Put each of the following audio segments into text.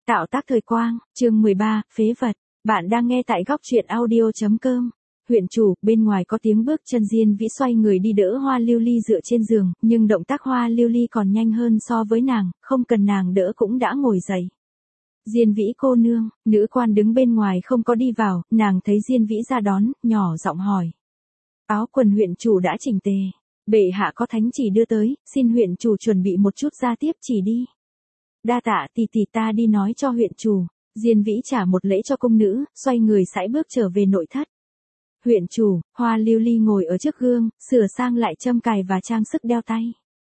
Tạo tác thời quang, chương 13, phế vật. Bạn đang nghe tại góc truyện audio.com. Huyện chủ, bên ngoài có tiếng bước chân Diên Vĩ xoay người đi đỡ Hoa Lưu Ly dựa trên giường, nhưng động tác Hoa Lưu Ly còn nhanh hơn so với nàng, không cần nàng đỡ cũng đã ngồi dậy. Diên Vĩ cô nương, nữ quan đứng bên ngoài không có đi vào, nàng thấy Diên Vĩ ra đón, nhỏ giọng hỏi. Áo quần huyện chủ đã chỉnh tề. Bệ hạ có thánh chỉ đưa tới, xin huyện chủ chuẩn bị một chút ra tiếp chỉ đi. Đa tạ tỷ tỷ, ta đi nói cho huyện chủ. Diên Vĩ trả một lễ cho cung nữ, xoay người sải bước trở về nội thất. Huyện chủ, Hoa Lưu Ly ngồi ở trước gương, sửa sang lại châm cài và trang sức đeo tay.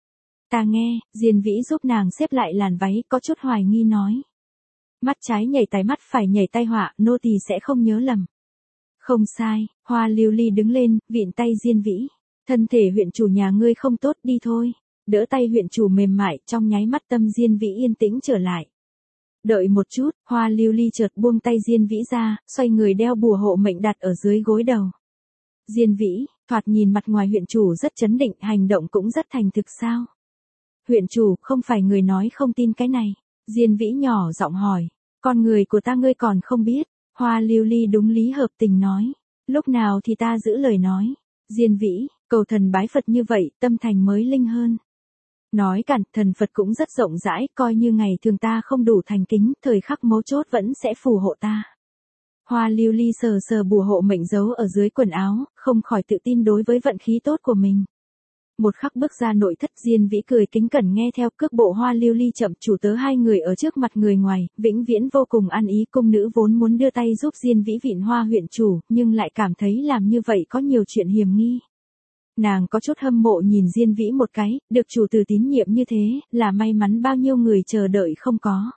Ta nghe, Diên Vĩ giúp nàng xếp lại làn váy, có chút hoài nghi nói. Mắt trái nhảy tai mắt phải nhảy tai họa, nô tỳ sẽ không nhớ lầm. Không sai, Hoa Lưu Ly đứng lên, vịn tay Diên Vĩ. Thân thể huyện chủ nhà ngươi không tốt, đi thôi. Đỡ tay huyện chủ mềm mại, trong nháy mắt tâm Diên Vĩ yên tĩnh trở lại. Đợi một chút, Hoa Lưu Ly chợt buông tay Diên Vĩ ra, xoay người đeo bùa hộ mệnh đặt ở dưới gối đầu. Diên Vĩ, thoạt nhìn mặt ngoài huyện chủ rất trấn định, hành động cũng rất thành thực sao? Huyện chủ, không phải người nói không tin cái này. Diên Vĩ nhỏ giọng hỏi, con người của ta ngươi còn không biết. Hoa Lưu Ly đúng lý hợp tình nói, lúc nào thì ta giữ lời nói. Diên Vĩ, cầu thần bái Phật như vậy, tâm thành mới linh hơn. Nói cẩn, thần Phật cũng rất rộng rãi, coi như ngày thường ta không đủ thành kính, thời khắc mấu chốt vẫn sẽ phù hộ ta. Hoa Lưu Ly sờ sờ bùa hộ mệnh giấu ở dưới quần áo, không khỏi tự tin đối với vận khí tốt của mình. Một khắc bước ra nội thất, Diên Vĩ cười kính cẩn nghe theo, cước bộ Hoa Lưu Ly chậm, chủ tớ hai người ở trước mặt người ngoài, vĩnh viễn vô cùng ăn ý. Cung nữ vốn muốn đưa tay giúp Diên Vĩ vịn Hoa huyện chủ, nhưng lại cảm thấy làm như vậy có nhiều chuyện hiềm nghi. Nàng có chút hâm mộ nhìn Diên Vĩ một cái, được chủ tử tín nhiệm như thế, là may mắn bao nhiêu người chờ đợi không có.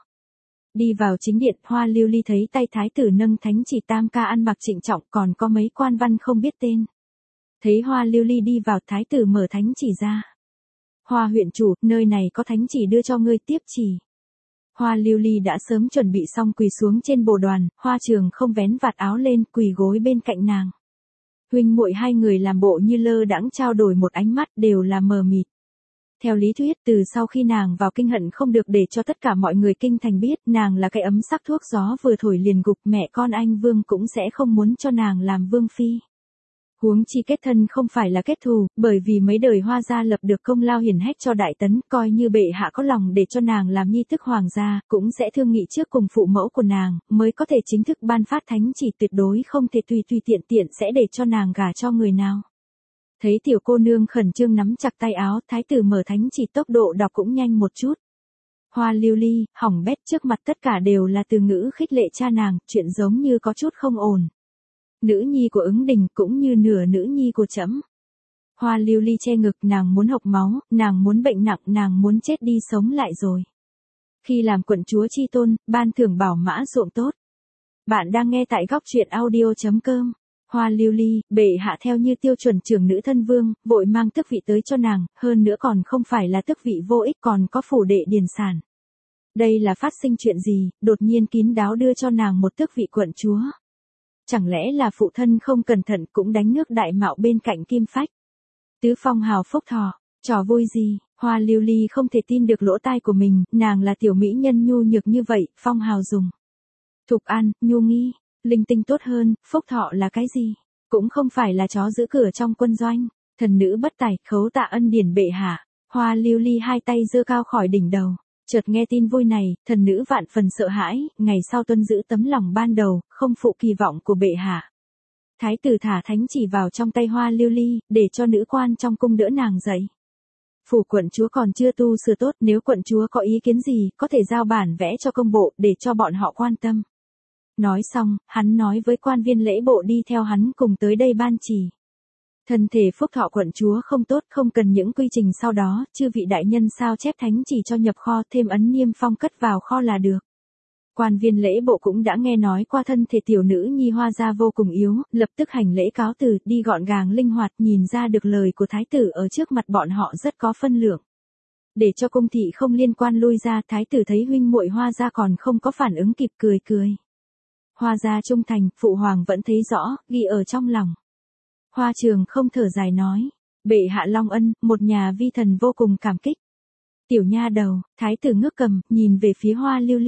Đi vào chính điện, Hoa Lưu Ly thấy tay thái tử nâng thánh chỉ tam ca ăn mặc trịnh trọng, còn có mấy quan văn không biết tên. Thấy Hoa Lưu Ly đi vào, thái tử mở thánh chỉ ra. Hoa huyện chủ, nơi này có thánh chỉ đưa cho ngươi, tiếp chỉ. Hoa Lưu Ly đã sớm chuẩn bị xong, quỳ xuống trên bồ đoàn, Hoa Trường không vén vạt áo lên, quỳ gối bên cạnh nàng. Huynh muội hai người làm bộ như lơ đãng trao đổi một ánh mắt, đều là mờ mịt. Theo lý thuyết, từ sau khi nàng vào kinh hận không được để cho tất cả mọi người kinh thành biết, nàng là cái ấm sắc thuốc gió vừa thổi liền gục, mẹ con anh Vương cũng sẽ không muốn cho nàng làm vương phi. Huống chi kết thân không phải là kết thù, bởi vì mấy đời Hoa gia lập được công lao hiển hách cho Đại Tấn, coi như bệ hạ có lòng để cho nàng làm nhi tức hoàng gia, cũng sẽ thương nghị trước cùng phụ mẫu của nàng, mới có thể chính thức ban phát thánh chỉ, tuyệt đối không thể tùy tiện sẽ để cho nàng gả cho người nào. Thấy tiểu cô nương khẩn trương nắm chặt tay áo, thái tử mở thánh chỉ, tốc độ đọc cũng nhanh một chút. Hoa Lưu Ly, hỏng bét, trước mặt tất cả đều là từ ngữ khích lệ cha nàng, chuyện giống như có chút không ổn. Nữ nhi của Ứng Đình cũng như nửa nữ nhi của trẫm. Hoa Lưu Ly che ngực, nàng muốn hộc máu, nàng muốn bệnh nặng, nàng muốn chết đi sống lại rồi. Khi làm quận chúa chi tôn, ban thưởng bảo mã ruộng tốt. Bạn đang nghe tại góc truyện audio.com. Hoa Lưu Ly, bệ hạ theo như tiêu chuẩn trưởng nữ thân vương, vội mang tước vị tới cho nàng, hơn nữa còn không phải là tước vị vô ích, còn có phủ đệ điền sản. Đây là phát sinh chuyện gì, đột nhiên kín đáo đưa cho nàng một tước vị quận chúa. Chẳng lẽ là phụ thân không cẩn thận cũng đánh nước đại mạo bên cạnh Kim Phách. Tứ phong hào phúc thọ, trò vui gì, Hoa Lưu Ly không thể tin được lỗ tai của mình, nàng là tiểu mỹ nhân nhu nhược như vậy, phong hào dùng. Thục An, nhu nghi, linh tinh tốt hơn, phúc thọ là cái gì? Cũng không phải là chó giữ cửa trong quân doanh, thần nữ bất tài, khấu tạ ân điển bệ hạ. Hoa Lưu Ly hai tay giơ cao khỏi đỉnh đầu. Chợt nghe tin vui này, thần nữ vạn phần sợ hãi, ngày sau tuân giữ tấm lòng ban đầu, không phụ kỳ vọng của bệ hạ. Thái tử thả thánh chỉ vào trong tay Hoa Lưu Ly, để cho nữ quan trong cung đỡ nàng dậy. Phủ quận chúa còn chưa tu sửa tốt, nếu quận chúa có ý kiến gì, có thể giao bản vẽ cho công bộ, để cho bọn họ quan tâm. Nói xong, hắn nói với quan viên lễ bộ đi theo hắn cùng tới đây ban chỉ. Thân thể phúc thọ quận chúa không tốt, không cần những quy trình sau đó, chư vị đại nhân sao chép thánh chỉ cho nhập kho, thêm ấn niêm phong cất vào kho là được. Quan viên lễ bộ cũng đã nghe nói qua thân thể tiểu nữ nhi Hoa gia vô cùng yếu, lập tức hành lễ cáo từ, đi gọn gàng linh hoạt, nhìn ra được lời của thái tử ở trước mặt bọn họ rất có phân lượng. Để cho cung thị không liên quan lui ra, thái tử thấy huynh muội Hoa gia còn không có phản ứng kịp, cười cười. Hoa gia trung thành, phụ hoàng vẫn thấy rõ, ghi ở trong lòng. Hoa Trường không thở dài nói, bệ hạ long ân, một nhà vi thần vô cùng cảm kích. Tiểu nha đầu, thái tử ngước cầm, nhìn về phía Hoa Lưu Ly.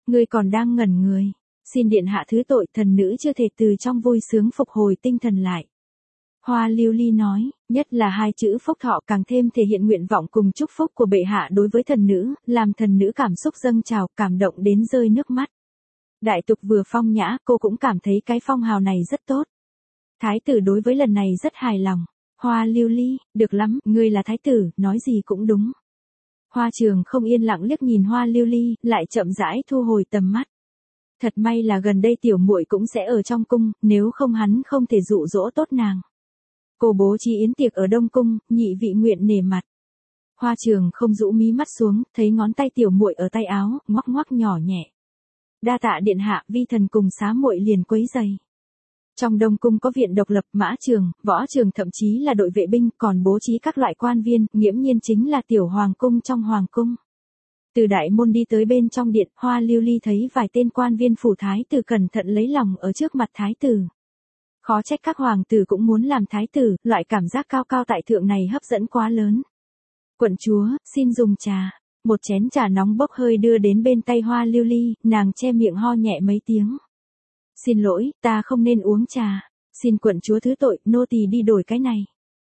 Ngươi còn đang ngẩn người. Xin điện hạ thứ tội, thần nữ chưa thể từ trong vui sướng phục hồi tinh thần lại. Hoa lưu ly nói, nhất là hai chữ phúc thọ càng thêm thể hiện nguyện vọng cùng chúc phúc của bệ hạ đối với thần nữ, làm thần nữ cảm xúc dâng trào, cảm động đến rơi nước mắt. Đại tục vừa phong nhã, cô cũng cảm thấy cái phong hào này rất tốt. Thái tử đối với lần này rất hài lòng. Hoa lưu ly, được lắm, ngươi là thái tử, nói gì cũng đúng. Hoa Trường không yên lặng liếc nhìn Hoa lưu ly, lại chậm rãi thu hồi tầm mắt. Thật may là gần đây tiểu muội cũng sẽ ở trong cung, nếu không hắn không thể dụ dỗ tốt nàng. Cô bố trí yến tiệc ở Đông Cung, nhị vị nguyện nể mặt. Hoa Trường không rũ mí mắt xuống, thấy ngón tay tiểu muội ở tay áo, ngoắc ngoắc nhỏ nhẹ. Đa tạ điện hạ, vi thần cùng xá muội liền quấy giày. Trong Đông Cung có viện độc lập, mã trường, võ trường, thậm chí là đội vệ binh, còn bố trí các loại quan viên, nghiễm nhiên chính là tiểu hoàng cung trong hoàng cung. Từ đại môn đi tới bên trong điện, Hoa lưu ly thấy vài tên quan viên phủ thái tử cẩn thận lấy lòng ở trước mặt thái tử. Khó trách các hoàng tử cũng muốn làm thái tử, loại cảm giác cao cao tại thượng này hấp dẫn quá lớn. Quận chúa, xin dùng trà. Một chén trà nóng bốc hơi đưa đến bên tay Hoa lưu ly, nàng che miệng ho nhẹ mấy tiếng. Xin lỗi, ta không nên uống trà. Xin quận chúa thứ tội, nô tỳ đi đổi cái này.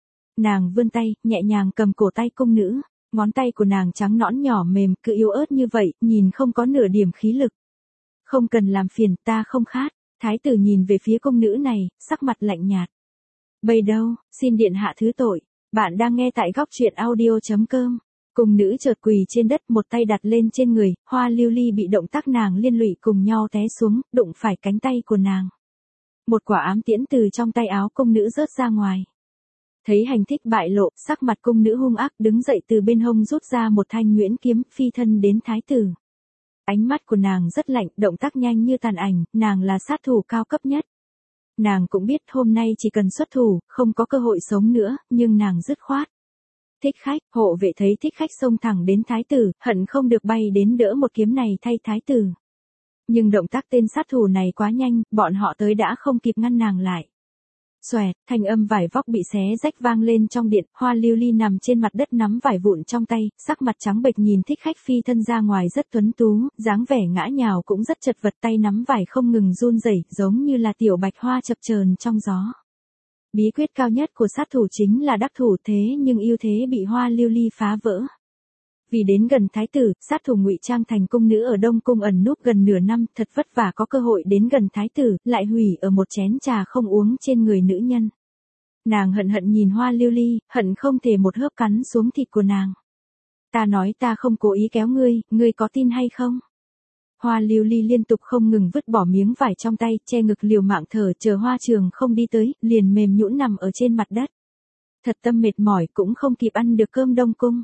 Nàng vươn tay, nhẹ nhàng cầm cổ tay cung nữ. Ngón tay của nàng trắng nõn nhỏ mềm, cứ yếu ớt như vậy, nhìn không có nửa điểm khí lực. Không cần làm phiền, ta không khát. Thái tử nhìn về phía cung nữ này, sắc mặt lạnh nhạt. Bây đâu, xin điện hạ thứ tội. Bạn đang nghe tại góc truyện audio.com. Cung nữ chợt quỳ trên đất, một tay đặt lên trên người, Hoa lưu ly bị động tác nàng liên lụy cùng nhau té xuống, đụng phải cánh tay của nàng. Một quả ám tiễn từ trong tay áo cung nữ rớt ra ngoài. Thấy hành thích bại lộ, sắc mặt cung nữ hung ác, đứng dậy từ bên hông rút ra một thanh nhuyễn kiếm, phi thân đến thái tử. Ánh mắt của nàng rất lạnh, động tác nhanh như tàn ảnh, nàng là sát thủ cao cấp nhất. Nàng cũng biết hôm nay chỉ cần xuất thủ, không có cơ hội sống nữa, nhưng nàng dứt khoát. Thích khách, hộ vệ thấy thích khách xông thẳng đến thái tử, hận không được bay đến đỡ một kiếm này thay thái tử. Nhưng động tác tên sát thủ này quá nhanh, bọn họ tới đã không kịp ngăn nàng lại. Xoẹt, thanh âm vải vóc bị xé rách vang lên trong điện, Hoa lưu ly nằm trên mặt đất nắm vải vụn trong tay, sắc mặt trắng bệch nhìn thích khách phi thân ra ngoài rất tuấn tú, dáng vẻ ngã nhào cũng rất chật vật, tay nắm vải không ngừng run rẩy, giống như là tiểu bạch hoa chập chờn trong gió. Bí quyết cao nhất của sát thủ chính là đắc thủ, thế nhưng ưu thế bị Hoa lưu ly phá vỡ. Vì đến gần thái tử, sát thủ ngụy trang thành cung nữ ở Đông Cung ẩn núp gần nửa năm, thật vất vả có cơ hội đến gần thái tử, lại hủy ở một chén trà không uống trên người nữ nhân. Nàng hận hận nhìn Hoa lưu ly, hận không thể một hớp cắn xuống thịt của nàng. Ta nói ta không cố ý kéo ngươi, ngươi có tin hay không? Hoa lưu ly liên tục không ngừng vứt bỏ miếng vải trong tay, che ngực liều mạng thở, chờ Hoa Trường không đi tới, liền mềm nhũn nằm ở trên mặt đất. Thật tâm mệt mỏi, cũng không kịp ăn được cơm Đông Cung.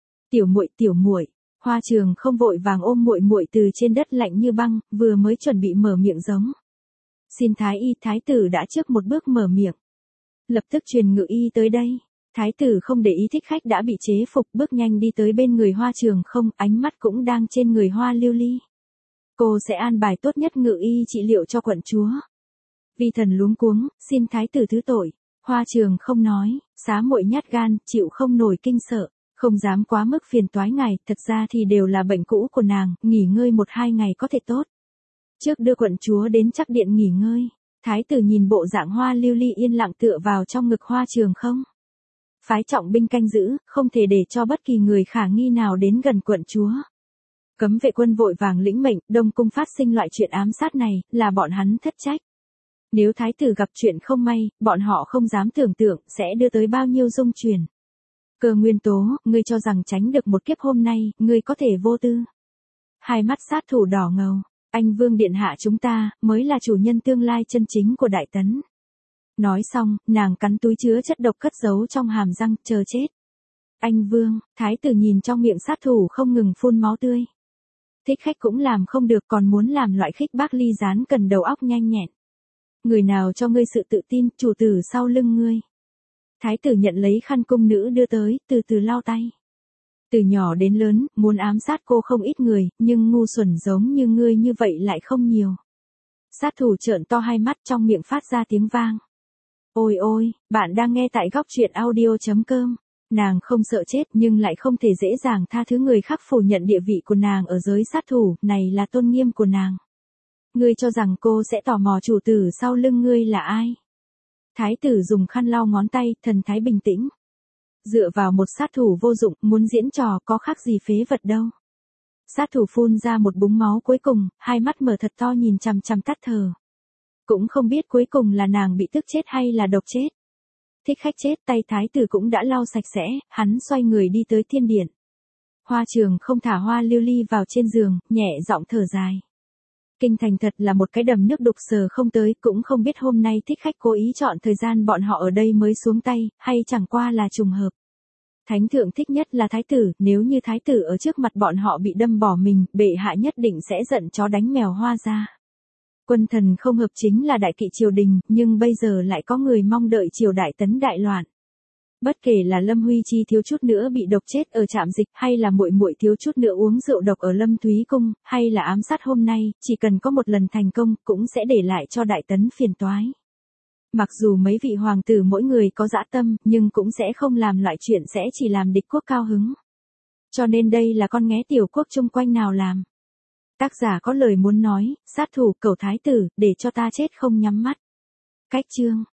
Tiểu muội, Hoa Trường không vội vàng ôm muội muội từ trên đất lạnh như băng, vừa mới chuẩn bị mở miệng giống. Xin thái y, thái tử đã trước một bước mở miệng. Lập tức truyền ngự y tới đây. Thái tử không để ý thích khách đã bị chế phục, bước nhanh đi tới bên người Hoa Trường không, ánh mắt cũng đang trên người Hoa lưu ly. Cô sẽ an bài tốt nhất ngự y trị liệu cho quận chúa. Vi thần luống cuống, xin thái tử thứ tội. Hoa Trường không nói, xá muội nhát gan, chịu không nổi kinh sợ. Không dám quá mức phiền toái ngài, thật ra thì đều là bệnh cũ của nàng, nghỉ ngơi 1-2 ngày có thể tốt. Trước đưa quận chúa đến chắc điện nghỉ ngơi, thái tử nhìn bộ dạng Hoa lưu ly yên lặng tựa vào trong ngực Hoa Trường không. Phái trọng binh canh giữ, không thể để cho bất kỳ người khả nghi nào đến gần quận chúa. Cấm vệ quân vội vàng lĩnh mệnh, Đông Cung phát sinh loại chuyện ám sát này, là bọn hắn thất trách. Nếu thái tử gặp chuyện không may, bọn họ không dám tưởng tượng, sẽ đưa tới bao nhiêu dung truyền. Cơ Nguyên Tố, ngươi cho rằng tránh được một kiếp hôm nay, ngươi có thể vô tư. Hai mắt sát thủ đỏ ngầu, anh Vương điện hạ chúng ta, mới là chủ nhân tương lai chân chính của Đại Tấn. Nói xong, nàng cắn túi chứa chất độc cất giấu trong hàm răng, chờ chết. Anh Vương, thái tử nhìn trong miệng sát thủ không ngừng phun máu tươi. Thích khách cũng làm không được, còn muốn làm loại khích bác ly gián cần đầu óc nhanh nhẹn. Người nào cho ngươi sự tự tin, chủ tử sau lưng ngươi. Thái tử nhận lấy khăn cung nữ đưa tới, từ từ lau tay. Từ nhỏ đến lớn, muốn ám sát cô không ít người, nhưng ngu xuẩn giống như ngươi như vậy lại không nhiều. Sát thủ trợn to hai mắt, trong miệng phát ra tiếng vang. Ôi ôi, bạn đang nghe tại góc truyện audio.com. Nàng không sợ chết nhưng lại không thể dễ dàng tha thứ người khác phủ nhận địa vị của nàng ở giới sát thủ, này là tôn nghiêm của nàng. Ngươi cho rằng cô sẽ tò mò chủ tử sau lưng ngươi là ai? Thái tử dùng khăn lau ngón tay, thần thái bình tĩnh. Dựa vào một sát thủ vô dụng, muốn diễn trò có khác gì phế vật đâu. Sát thủ phun ra một búng máu cuối cùng, hai mắt mở thật to nhìn chằm chằm Tắt Thờ. Cũng không biết cuối cùng là nàng bị tức chết hay là độc chết. Thích khách chết, tay thái tử cũng đã lau sạch sẽ, hắn xoay người đi tới thiên điện. Hoa Trường không thả Hoa Lưu Ly vào trên giường, nhẹ giọng thở dài. Kinh thành thật là một cái đầm nước đục sờ không tới, cũng không biết hôm nay thích khách cố ý chọn thời gian bọn họ ở đây mới xuống tay, hay chẳng qua là trùng hợp. Thánh thượng thích nhất là thái tử, nếu như thái tử ở trước mặt bọn họ bị đâm bỏ mình, bệ hạ nhất định sẽ giận chó đánh mèo Hoa ra. Quân thần không hợp chính là đại kỵ triều đình, nhưng bây giờ lại có người mong đợi triều đại tấn đại loạn. Bất kể là Lâm Huy Chi thiếu chút nữa bị độc chết ở trạm dịch, hay là muội muội thiếu chút nữa uống rượu độc ở Lâm Thúy Cung, hay là ám sát hôm nay, chỉ cần có một lần thành công, cũng sẽ để lại cho đại tấn phiền toái. Mặc dù mấy vị hoàng tử mỗi người có dã tâm, nhưng cũng sẽ không làm loại chuyện sẽ chỉ làm địch quốc cao hứng. Cho nên đây là con nghé tiểu quốc chung quanh nào làm. Tác giả có lời muốn nói, sát thủ, cẩu thái tử, để cho ta chết không nhắm mắt. Cách chương